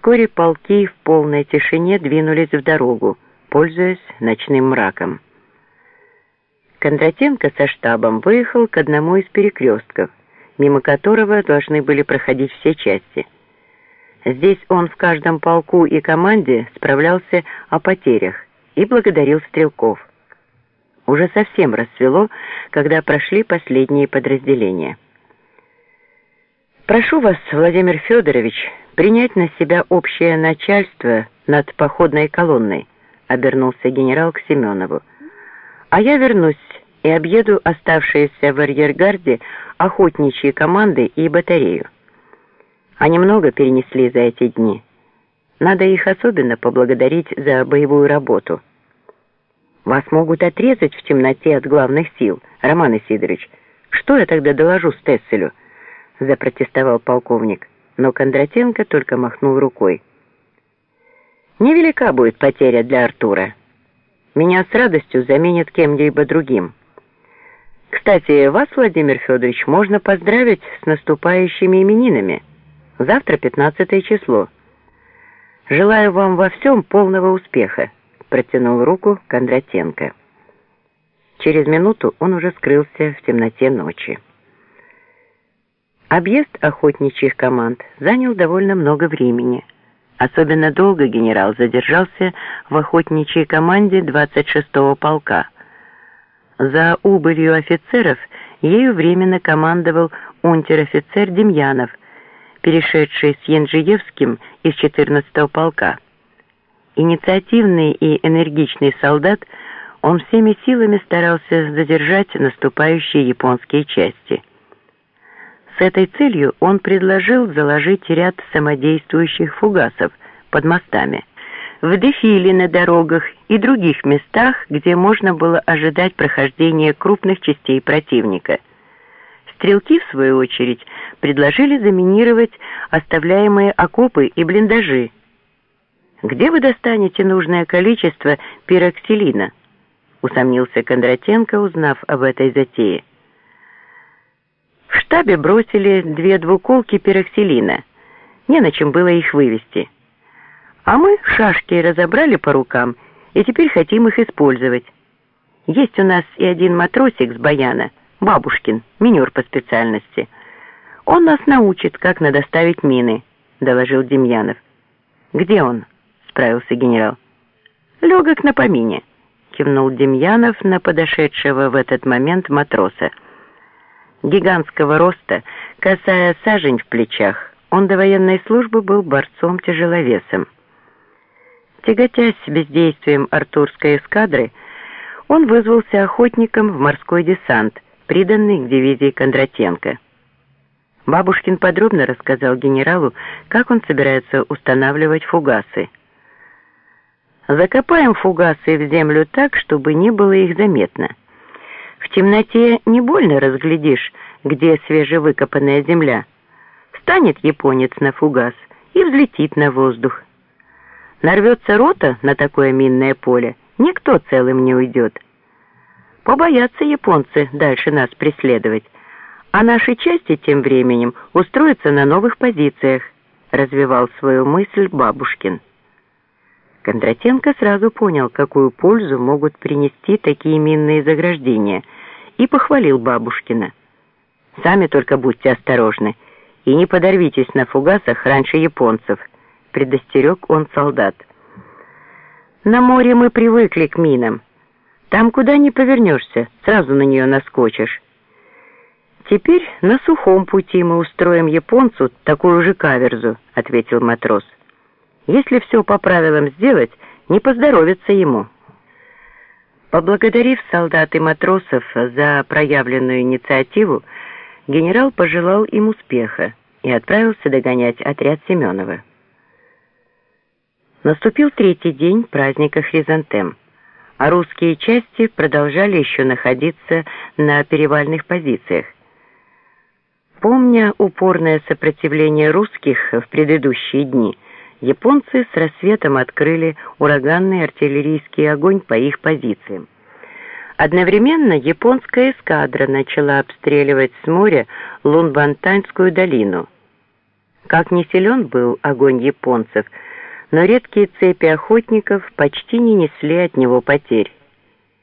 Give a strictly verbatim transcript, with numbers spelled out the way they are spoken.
Вскоре полки в полной тишине двинулись в дорогу, пользуясь ночным мраком. Кондратенко со штабом выехал к одному из перекрестков, мимо которого должны были проходить все части. Здесь он в каждом полку и команде справлялся о потерях и благодарил стрелков. Уже совсем рассвело, когда прошли последние подразделения. «Прошу вас, Владимир Федорович, принять на себя общее начальство над походной колонной», обернулся генерал к Семенову. «А я вернусь и объеду оставшиеся в арьергарде охотничьи команды и батарею. Они много перенесли за эти дни. Надо их особенно поблагодарить за боевую работу». «Вас могут отрезать в темноте от главных сил, Роман Исидорович. Что я тогда доложу Стесселю?» запротестовал полковник, но Кондратенко только махнул рукой. «Невелика будет потеря для Артура. Меня с радостью заменят кем-либо другим. Кстати, вас, Владимир Федорович, можно поздравить с наступающими именинами. Завтра пятнадцатое число. Желаю вам во всем полного успеха», протянул руку Кондратенко. Через минуту он уже скрылся в темноте ночи. Объезд охотничьих команд занял довольно много времени. Особенно долго генерал задержался в охотничьей команде двадцать шестого полка. За убылью офицеров ею временно командовал унтер-офицер Демьянов, перешедший с Янжиевским из четырнадцатого полка. Инициативный и энергичный солдат, он всеми силами старался задержать наступающие японские части. С этой целью он предложил заложить ряд самодействующих фугасов под мостами, в дефиле на дорогах и других местах, где можно было ожидать прохождения крупных частей противника. Стрелки, в свою очередь, предложили заминировать оставляемые окопы и блиндажи. «Где вы достанете нужное количество пироксилина?» усомнился Кондратенко, узнав об этой затее. В штабе бросили две двуколки пироксилина. Не на чем было их вывести. А мы шашки разобрали по рукам и теперь хотим их использовать. Есть у нас и один матросик с Баяна, Бабушкин, минер по специальности. Он нас научит, как надо ставить мины, доложил Демьянов. «Где он?» справился генерал. «Легок на помине», кивнул Демьянов на подошедшего в этот момент матроса. Гигантского роста, касая сажень в плечах, он до военной службы был борцом-тяжеловесом. Тяготясь бездействием артурской эскадры, он вызвался охотником в морской десант, приданный к дивизии Кондратенко. Бабушкин подробно рассказал генералу, как он собирается устанавливать фугасы. «Закопаем фугасы в землю так, чтобы не было их заметно. В темноте не больно разглядишь, где свежевыкопанная земля. Встанет японец на фугас и взлетит на воздух. Нарвется рота на такое минное поле, никто целым не уйдет. Побоятся японцы дальше нас преследовать, а наши части тем временем устроятся на новых позициях», развивал свою мысль Бабушкин. Кондратенко сразу понял, какую пользу могут принести такие минные заграждения, и похвалил Бабушкина. «Сами только будьте осторожны и не подорвитесь на фугасах раньше японцев», предостерег он солдат. «На море мы привыкли к минам. Там куда ни повернешься, сразу на нее наскочишь. Теперь на сухом пути мы устроим японцу такую же каверзу», ответил матрос. «Если все по правилам сделать, не поздоровится ему». Поблагодарив солдат и матросов за проявленную инициативу, генерал пожелал им успеха и отправился догонять отряд Семенова. Наступил третий день праздника Хризантем, а русские части продолжали еще находиться на перевальных позициях. Помня упорное сопротивление русских в предыдущие дни, японцы с рассветом открыли ураганный артиллерийский огонь по их позициям. Одновременно японская эскадра начала обстреливать с моря Лунбантаньскую долину. Как не силен был огонь японцев, но редкие цепи охотников почти не несли от него потерь.